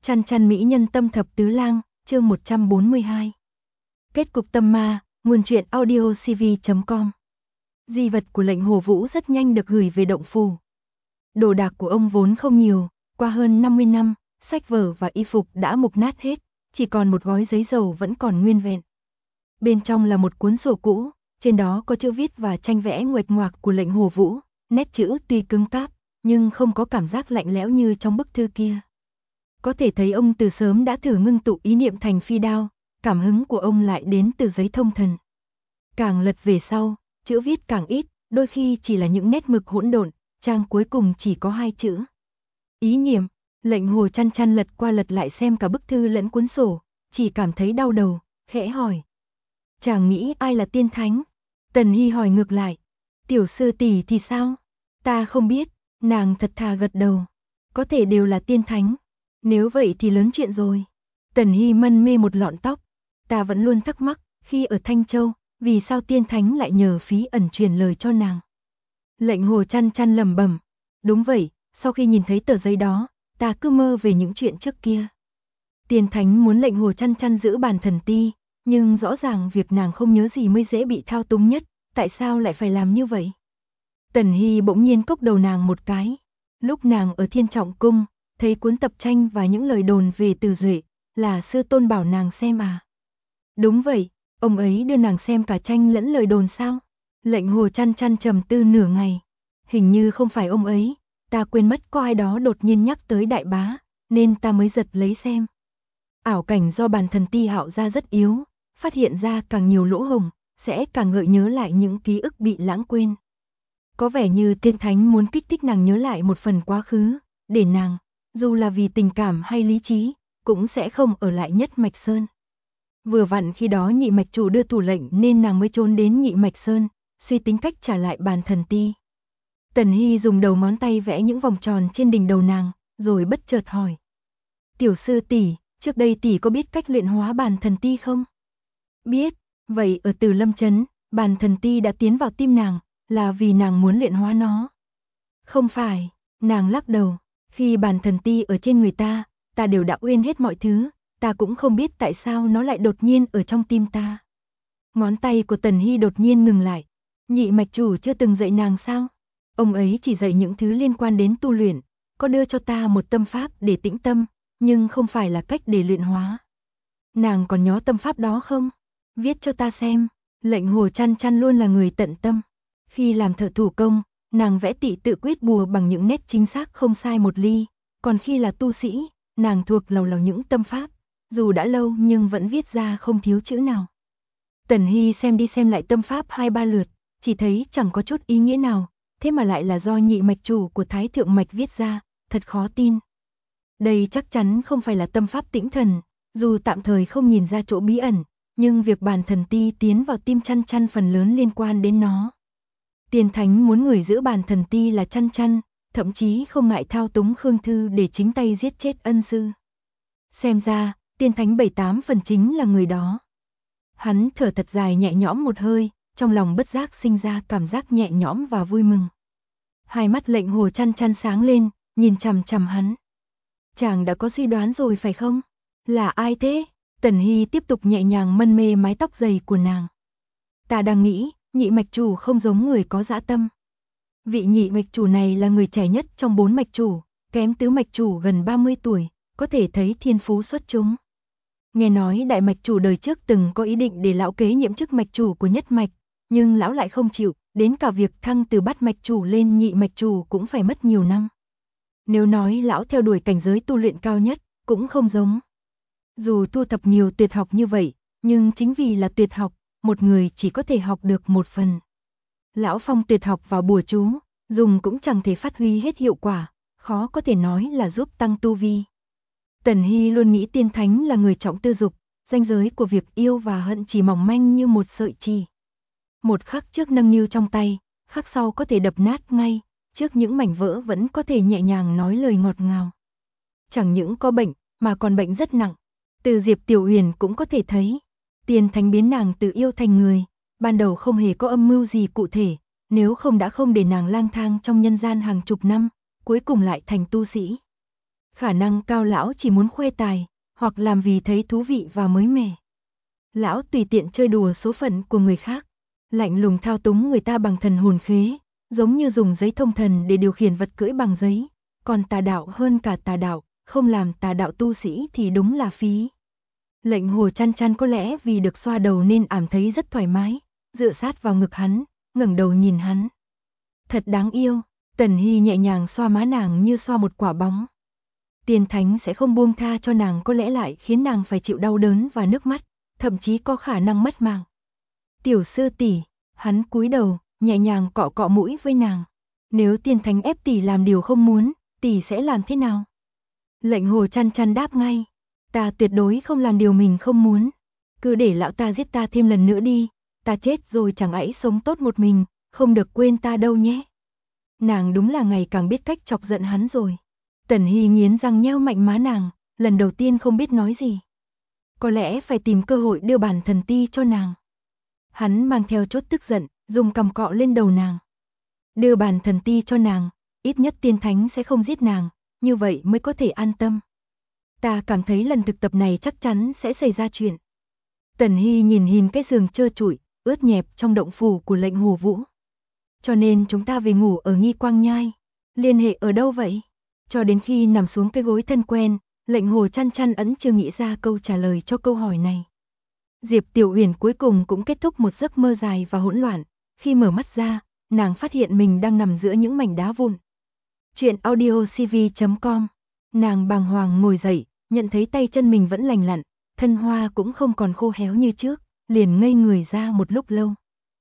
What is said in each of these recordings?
Chăn chăn mỹ nhân tâm thập tứ lang, chương 142. Kết cục tâm ma, nguồn truyện audio cv.com. Di vật của lệnh Hồ Vũ rất nhanh được gửi về động phủ. Đồ đạc của ông vốn không nhiều, qua hơn 50 năm, sách vở và y phục đã mục nát hết, chỉ còn một gói giấy dầu vẫn còn nguyên vẹn. Bên trong là một cuốn sổ cũ, trên đó có chữ viết và tranh vẽ nguệch ngoạc của lệnh Hồ Vũ, nét chữ tuy cứng cáp, nhưng không có cảm giác lạnh lẽo như trong bức thư kia. Có thể thấy ông từ sớm đã thử ngưng tụ ý niệm thành phi đao, cảm hứng của ông lại đến từ giấy thông thần. Càng lật về sau, chữ viết càng ít, đôi khi chỉ là những nét mực hỗn độn, trang cuối cùng chỉ có 2 chữ. Ý niệm. Lệnh Hồ chăn chăn lật qua lật lại xem cả bức thư lẫn cuốn sổ, chỉ cảm thấy đau đầu, khẽ hỏi. Chàng nghĩ ai là tiên thánh? Tần Hy hỏi ngược lại. Tiểu sư tỷ thì sao? Ta không biết, nàng thật thà gật đầu. Có thể đều là tiên thánh. Nếu vậy thì lớn chuyện rồi. Tần Hy mân mê một lọn tóc. Ta vẫn luôn thắc mắc, khi ở Thanh Châu, vì sao tiên thánh lại nhờ Phí Ẩn truyền lời cho nàng. Lệnh Hồ chăn chăn lẩm bẩm. Đúng vậy, sau khi nhìn thấy tờ giấy đó, ta cứ mơ về những chuyện trước kia. Tiên thánh muốn lệnh Hồ chăn chăn giữ bàn thần ti, nhưng rõ ràng việc nàng không nhớ gì mới dễ bị thao túng nhất, tại sao lại phải làm như vậy? Tần Hy bỗng nhiên cốc đầu nàng một cái. Lúc nàng ở Thiên Trọng Cung, thấy cuốn tập tranh và những lời đồn về Từ Duệ, là sư tôn bảo nàng xem à? Đúng vậy, ông ấy đưa nàng xem cả tranh lẫn lời đồn sao? Lệnh Hồ chăn chăn trầm tư nửa ngày. Hình như không phải ông ấy, ta quên mất có ai đó đột nhiên nhắc tới đại bá, nên ta mới giật lấy xem. Ảo cảnh do bàn thần ti hạo ra rất yếu, phát hiện ra càng nhiều lỗ hổng, sẽ càng gợi nhớ lại những ký ức bị lãng quên. Có vẻ như tiên thánh muốn kích thích nàng nhớ lại một phần quá khứ, để nàng, dù là vì tình cảm hay lý trí, cũng sẽ không ở lại Nhất Mạch Sơn. Vừa vặn khi đó nhị mạch chủ đưa thủ lệnh nên nàng mới trốn đến Nhị Mạch Sơn, suy tính cách trả lại bàn thần ti. Tần Hy dùng đầu ngón tay vẽ những vòng tròn trên đỉnh đầu nàng, rồi bất chợt hỏi. Tiểu sư tỷ, trước đây tỷ có biết cách luyện hóa bàn thần ti không? Biết, vậy ở Từ Lâm Trấn, bàn thần ti đã tiến vào tim nàng, là vì nàng muốn luyện hóa nó. Không phải, nàng lắc đầu, khi bàn thần ti ở trên người ta, ta đều đã quên hết mọi thứ, ta cũng không biết tại sao nó lại đột nhiên ở trong tim ta. Ngón tay của Tần Hy đột nhiên ngừng lại. Nhị mạch chủ chưa từng dạy nàng sao? Ông ấy chỉ dạy những thứ liên quan đến tu luyện, có đưa cho ta một tâm pháp để tĩnh tâm, nhưng không phải là cách để luyện hóa. Nàng còn nhớ tâm pháp đó không? Viết cho ta xem. Lệnh Hồ chăn chăn luôn là người tận tâm. Khi làm thợ thủ công, nàng vẽ tị tự quyết bùa bằng những nét chính xác không sai một ly, còn khi là tu sĩ, nàng thuộc lầu lầu những tâm pháp, dù đã lâu nhưng vẫn viết ra không thiếu chữ nào. Tần Hy xem đi xem lại tâm pháp 2-3 lượt, chỉ thấy chẳng có chút ý nghĩa nào, thế mà lại là do nhị mạch chủ của Thái Thượng Mạch viết ra, thật khó tin. Đây chắc chắn không phải là tâm pháp tĩnh thần, dù tạm thời không nhìn ra chỗ bí ẩn, nhưng việc bàn thần ti tiến vào tim chăn chăn phần lớn liên quan đến nó. Tiên thánh muốn người giữ bàn thần ti là chăn chăn, thậm chí không ngại thao túng Khương Thư để chính tay giết chết ân sư. Xem ra, tiên thánh 7-8 phần chính là người đó. Hắn thở thật dài nhẹ nhõm một hơi, trong lòng bất giác sinh ra cảm giác nhẹ nhõm và vui mừng. Hai mắt lệnh Hồ chăn chăn sáng lên, nhìn chằm chằm hắn. Chàng đã có suy đoán rồi phải không? Là ai thế? Tần Hy tiếp tục nhẹ nhàng mân mê mái tóc dày của nàng. Ta đang nghĩ, nhị mạch chủ không giống người có dã tâm. Vị nhị mạch chủ này là người trẻ nhất trong 4 mạch chủ, kém tứ mạch chủ gần 30 tuổi, có thể thấy thiên phú xuất chúng. Nghe nói đại mạch chủ đời trước từng có ý định để lão kế nhiệm chức mạch chủ của nhất mạch, nhưng lão lại không chịu, đến cả việc thăng từ bát mạch chủ lên nhị mạch chủ cũng phải mất nhiều năm. Nếu nói lão theo đuổi cảnh giới tu luyện cao nhất, cũng không giống. Dù thu thập nhiều tuyệt học như vậy, nhưng chính vì là tuyệt học, một người chỉ có thể học được một phần. Lão phong tuyệt học vào bùa chú, dùng cũng chẳng thể phát huy hết hiệu quả, khó có thể nói là giúp tăng tu vi. Tần Hy luôn nghĩ tiên thánh là người trọng tư dục, ranh giới của việc yêu và hận chỉ mỏng manh như một sợi chỉ. Một khắc trước nâng niu trong tay, khắc sau có thể đập nát ngay, trước những mảnh vỡ vẫn có thể nhẹ nhàng nói lời ngọt ngào. Chẳng những có bệnh, mà còn bệnh rất nặng. Từ Diệp Tiểu Huyền cũng có thể thấy, tiên thánh biến nàng từ yêu thành người, ban đầu không hề có âm mưu gì cụ thể, nếu không đã không để nàng lang thang trong nhân gian hàng chục năm, cuối cùng lại thành tu sĩ. Khả năng cao lão chỉ muốn khoe tài, hoặc làm vì thấy thú vị và mới mẻ. Lão tùy tiện chơi đùa số phận của người khác, lạnh lùng thao túng người ta bằng thần hồn khế, giống như dùng giấy thông thần để điều khiển vật cưỡi bằng giấy, còn tà đạo hơn cả tà đạo, không làm tà đạo tu sĩ thì đúng là phí. Lệnh Hồ Chăn Chăn có lẽ vì được xoa đầu nên cảm thấy rất thoải mái, dựa sát vào ngực hắn, ngẩng đầu nhìn hắn. Thật đáng yêu, Tần Hy nhẹ nhàng xoa má nàng như xoa một quả bóng. Tiên Thánh sẽ không buông tha cho nàng, có lẽ lại khiến nàng phải chịu đau đớn và nước mắt, thậm chí có khả năng mất mạng. Tiểu sư tỷ, hắn cúi đầu, nhẹ nhàng cọ cọ mũi với nàng. Nếu Tiên Thánh ép tỷ làm điều không muốn, tỷ sẽ làm thế nào? Lệnh Hồ Chăn Chăn đáp ngay, ta tuyệt đối không làm điều mình không muốn. Cứ để lão ta giết ta thêm lần nữa đi, ta chết rồi chẳng ấy sống tốt một mình, không được quên ta đâu nhé. Nàng đúng là ngày càng biết cách chọc giận hắn rồi. Tần Hy nghiến răng nheo mạnh má nàng, lần đầu tiên không biết nói gì. Có lẽ phải tìm cơ hội đưa bản thần ti cho nàng. Hắn mang theo chút tức giận, dùng cằm cọ lên đầu nàng. Đưa bản thần ti cho nàng, ít nhất Tiên Thánh sẽ không giết nàng, như vậy mới có thể an tâm. Ta cảm thấy lần thực tập này chắc chắn sẽ xảy ra chuyện. Tần Hy nhìn cái giường trơ trụi, ướt nhẹp trong động phủ của lệnh Hồ Vũ. Cho nên chúng ta về ngủ ở Nghi Quang Nhai. Liên hệ ở đâu vậy? Cho đến khi nằm xuống cái gối thân quen, lệnh Hồ Chăn Chăn ẩn chưa nghĩ ra câu trả lời cho câu hỏi này. Diệp Tiểu Uyển cuối cùng cũng kết thúc một giấc mơ dài và hỗn loạn. Khi mở mắt ra, nàng phát hiện mình đang nằm giữa những mảnh đá vụn. Chuyện audiocv.com. Nàng bàng hoàng ngồi dậy, nhận thấy tay chân mình vẫn lành lặn, thân hoa cũng không còn khô héo như trước, liền ngây người ra một lúc lâu.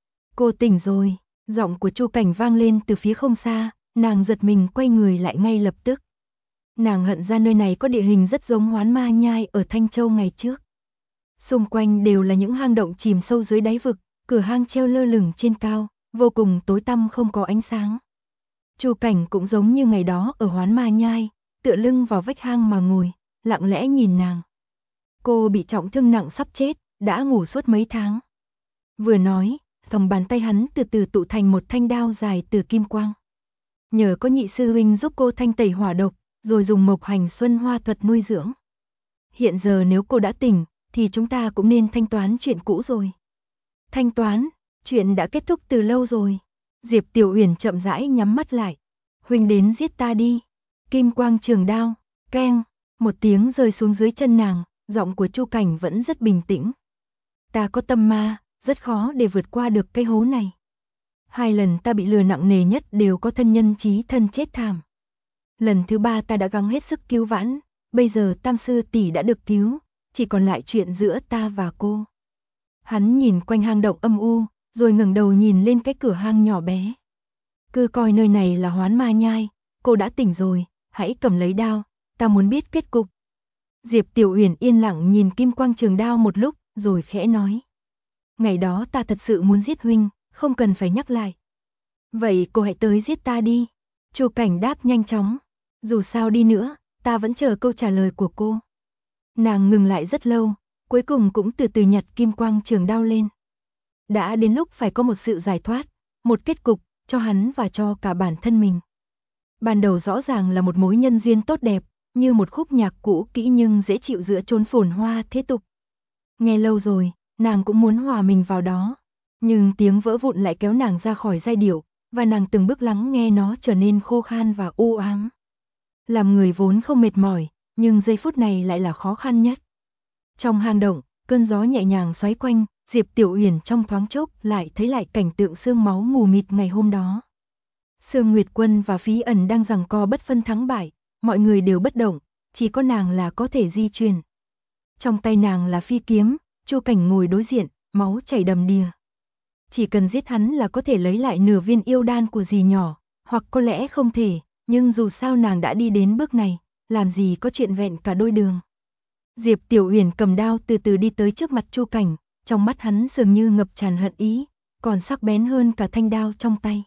Cô tỉnh rồi, giọng của Chu Cảnh vang lên từ phía không xa, nàng giật mình quay người lại ngay lập tức. Nàng hận ra nơi này có địa hình rất giống Hoán Ma Nhai ở Thanh Châu ngày trước. Xung quanh đều là những hang động chìm sâu dưới đáy vực, cửa hang treo lơ lửng trên cao, vô cùng tối tăm không có ánh sáng. Chu Cảnh cũng giống như ngày đó ở Hoán Ma Nhai, tựa lưng vào vách hang mà ngồi, lặng lẽ nhìn nàng. Cô bị trọng thương nặng sắp chết, đã ngủ suốt mấy tháng. Vừa nói, lòng bàn tay hắn từ từ tụ thành một thanh đao dài từ kim quang. Nhờ có nhị sư huynh giúp cô thanh tẩy hỏa độc, rồi dùng Mộc Hành Xuân Hoa thuật nuôi dưỡng. Hiện giờ nếu cô đã tỉnh, thì chúng ta cũng nên thanh toán chuyện cũ rồi. Thanh toán, chuyện đã kết thúc từ lâu rồi. Diệp Tiểu Uyển chậm rãi nhắm mắt lại. Huynh đến giết ta đi. Kim quang trường đao, keng, một tiếng rơi xuống dưới chân nàng, giọng của Chu Cảnh vẫn rất bình tĩnh. Ta có tâm ma, rất khó để vượt qua được cái hố này. 2 lần ta bị lừa nặng nề nhất đều có thân nhân chí thân chết thảm. Lần thứ 3 ta đã gắng hết sức cứu vãn, bây giờ Tam sư tỷ đã được cứu, chỉ còn lại chuyện giữa ta và cô. Hắn nhìn quanh hang động âm u, rồi ngẩng đầu nhìn lên cái cửa hang nhỏ bé. Cứ coi nơi này là Hoán Ma Nhai, cô đã tỉnh rồi, hãy cầm lấy đao, ta muốn biết kết cục. Diệp Tiểu Uyển yên lặng nhìn kim quang trường đao một lúc, rồi khẽ nói. Ngày đó ta thật sự muốn giết huynh, không cần phải nhắc lại. Vậy cô hãy tới giết ta đi. Chu Cảnh đáp nhanh chóng. Dù sao đi nữa, ta vẫn chờ câu trả lời của cô. Nàng ngừng lại rất lâu, cuối cùng cũng từ từ nhặt kim quang trường đao lên. Đã đến lúc phải có một sự giải thoát, một kết cục, cho hắn và cho cả bản thân mình. Ban đầu rõ ràng là một mối nhân duyên tốt đẹp, như một khúc nhạc cũ kỹ nhưng dễ chịu giữa chốn phồn hoa thế tục. Nghe lâu rồi, nàng cũng muốn hòa mình vào đó. Nhưng tiếng vỡ vụn lại kéo nàng ra khỏi giai điệu, và nàng từng bước lắng nghe nó trở nên khô khan và u ám. Làm người vốn không mệt mỏi, nhưng giây phút này lại là khó khăn nhất. Trong hang động, cơn gió nhẹ nhàng xoáy quanh, Diệp Tiểu Uyển trong thoáng chốc lại thấy lại cảnh tượng xương máu mù mịt ngày hôm đó. Sương Nguyệt Quân và Phí Ẩn đang giằng co bất phân thắng bại, mọi người đều bất động, chỉ có nàng là có thể di chuyển. Trong tay nàng là phi kiếm, Chu Cảnh ngồi đối diện, máu chảy đầm đìa. Chỉ cần giết hắn là có thể lấy lại nửa viên yêu đan của dì nhỏ, hoặc có lẽ không thể, nhưng dù sao nàng đã đi đến bước này, làm gì có chuyện vẹn cả đôi đường. Diệp Tiểu Uyển cầm đao từ từ đi tới trước mặt Chu Cảnh, trong mắt hắn dường như ngập tràn hận ý, còn sắc bén hơn cả thanh đao trong tay.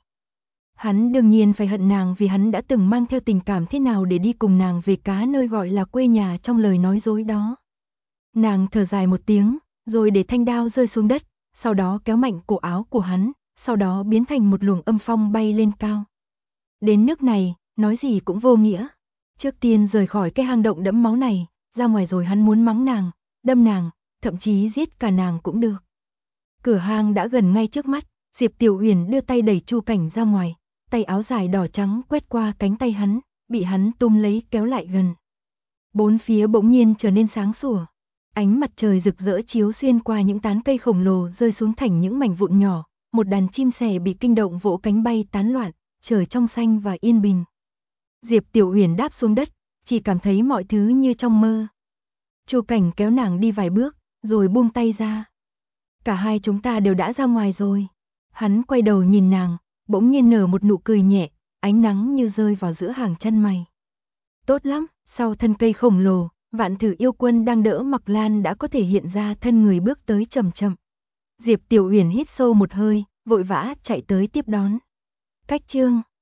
Hắn đương nhiên phải hận nàng vì hắn đã từng mang theo tình cảm thế nào để đi cùng nàng về cá nơi gọi là quê nhà trong lời nói dối đó. Nàng thở dài một tiếng, rồi để thanh đao rơi xuống đất, sau đó kéo mạnh cổ áo của hắn, sau đó biến thành một luồng âm phong bay lên cao. Đến nước này, nói gì cũng vô nghĩa. Trước tiên rời khỏi cái hang động đẫm máu này, ra ngoài rồi hắn muốn mắng nàng, đâm nàng, thậm chí giết cả nàng cũng được. Cửa hang đã gần ngay trước mắt, Diệp Tiểu Uyển đưa tay đẩy Chu Cảnh ra ngoài, tay áo dài đỏ trắng quét qua cánh tay hắn, bị hắn túm lấy kéo lại gần. Bốn phía bỗng nhiên trở nên sáng sủa, ánh mặt trời rực rỡ chiếu xuyên qua những tán cây khổng lồ rơi xuống thành những mảnh vụn nhỏ, một đàn chim sẻ bị kinh động vỗ cánh bay tán loạn, trời trong xanh và yên bình. Diệp Tiểu Uyển đáp xuống đất, chỉ cảm thấy mọi thứ như trong mơ. Chu Cảnh kéo nàng đi vài bước, rồi buông tay ra. Cả hai chúng ta đều đã ra ngoài rồi. Hắn quay đầu nhìn nàng, bỗng nhiên nở một nụ cười nhẹ, ánh nắng như rơi vào giữa hàng chân mày. Tốt lắm, sau thân cây khổng lồ, Vạn Thử Yêu Quân đang đỡ Mặc Lan đã có thể hiện ra thân người bước tới chậm chậm. Diệp Tiểu Uyển hít sâu một hơi, vội vã chạy tới tiếp đón. Cách chương